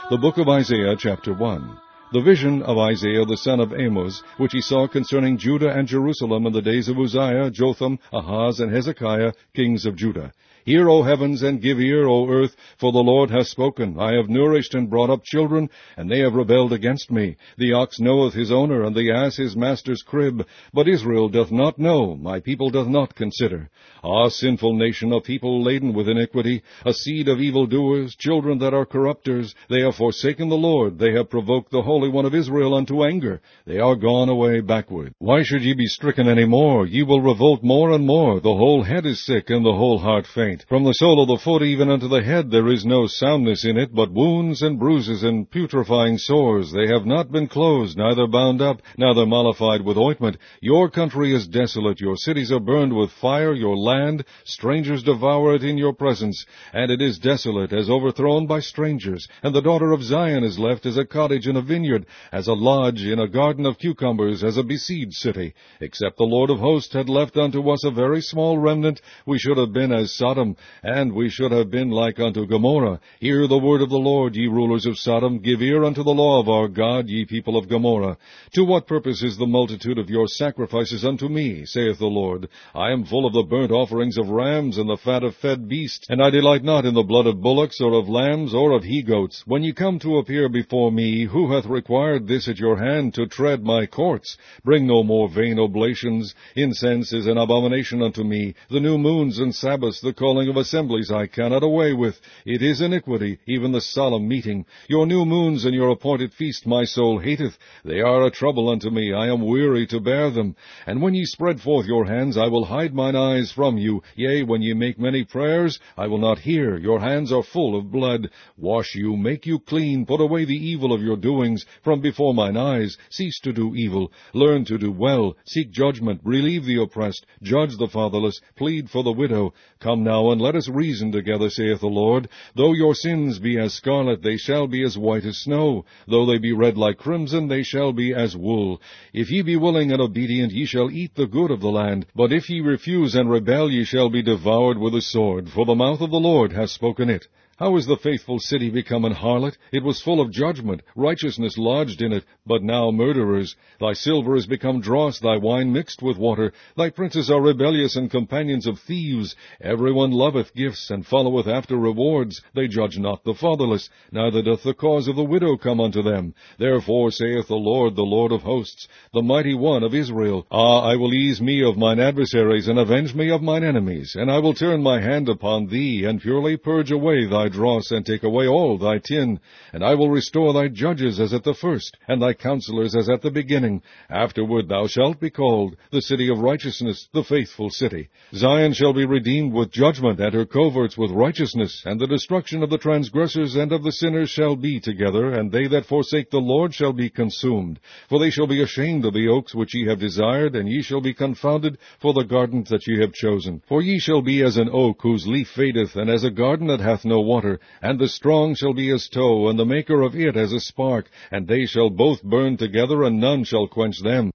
The book of Isaiah, chapter 1. The vision of Isaiah the son of Amos, which he saw concerning Judah and Jerusalem in the days of Uzziah, Jotham, Ahaz, and Hezekiah, kings of Judah. Hear, O heavens, and give ear, O earth, for the Lord hath spoken. I have nourished and brought up children, and they have rebelled against me. The ox knoweth his owner, and the ass his master's crib. But Israel doth not know, my people doth not consider. Ah, sinful nation, a people laden with iniquity, a seed of evildoers, children that are corrupters. They have forsaken the Lord, they have provoked the Holy One of Israel unto anger. They are gone away backward. Why should ye be stricken any more? Ye will revolt more and more. The whole head is sick, and the whole heart faint. From the sole of the foot even unto the head there is no soundness in it, but wounds and bruises and putrefying sores. They have not been closed, neither bound up, neither mollified with ointment. Your country is desolate, your cities are burned with fire, your land, strangers devour it in your presence, and it is desolate, as overthrown by strangers. And the daughter of Zion is left as a cottage in a vineyard, as a lodge in a garden of cucumbers, as a besieged city. Except the Lord of hosts had left unto us a very small remnant, we should have been as Sodom, and we should have been like unto Gomorrah. Hear the word of the Lord, ye rulers of Sodom. Give ear unto the law of our God, ye people of Gomorrah. To what purpose is the multitude of your sacrifices unto me, saith the Lord? I am full of the burnt offerings of rams, and the fat of fed beasts, and I delight not in the blood of bullocks, or of lambs, or of he-goats. When ye come to appear before me, who hath required this at your hand, to tread my courts? Bring no more vain oblations. Incense is an abomination unto me. The new moons and Sabbaths, the calling of assemblies I cannot away with. It is iniquity, even the solemn meeting. Your new moons and your appointed feast my soul hateth. They are a trouble unto me. I am weary to bear them. And when ye spread forth your hands, I will hide mine eyes from you. Yea, when ye make many prayers, I will not hear. Your hands are full of blood. Wash you, make you clean, put away the evil of your doings from before mine eyes. Cease to do evil, learn to do well, seek judgment, relieve the oppressed, judge the fatherless, plead for the widow. Come now, and let us reason together, saith the Lord. Though your sins be as scarlet, they shall be as white as snow. Though they be red like crimson, they shall be as wool. If ye be willing and obedient, ye shall eat the good of the land. But if ye refuse and rebel, ye shall be devoured with the sword, for the mouth of the Lord hath spoken it. How is the faithful city become an harlot? It was full of judgment, righteousness lodged in it, but now murderers. Thy silver is become dross, thy wine mixed with water. Thy princes are rebellious and companions of thieves. Every one loveth gifts, and followeth after rewards. They judge not the fatherless, neither doth the cause of the widow come unto them. Therefore saith the Lord of hosts, the mighty one of Israel, Ah, I will ease me of mine adversaries, and avenge me of mine enemies. And I will turn my hand upon thee, and purely purge away thy dross, and take away all thy tin. And I will restore thy judges as at the first, and thy counselors as at the beginning. Afterward thou shalt be called the city of righteousness, the faithful city. Zion shall be redeemed with judgment, and her coverts with righteousness. And the destruction of the transgressors and of the sinners shall be together, and they that forsake the Lord shall be consumed. For they shall be ashamed of the oaks which ye have desired, and ye shall be confounded for the gardens that ye have chosen. For ye shall be as an oak whose leaf fadeth, and as a garden that hath no water, and the strong shall be as tow, and the maker of it as a spark, and they shall both burn together, and none shall quench them.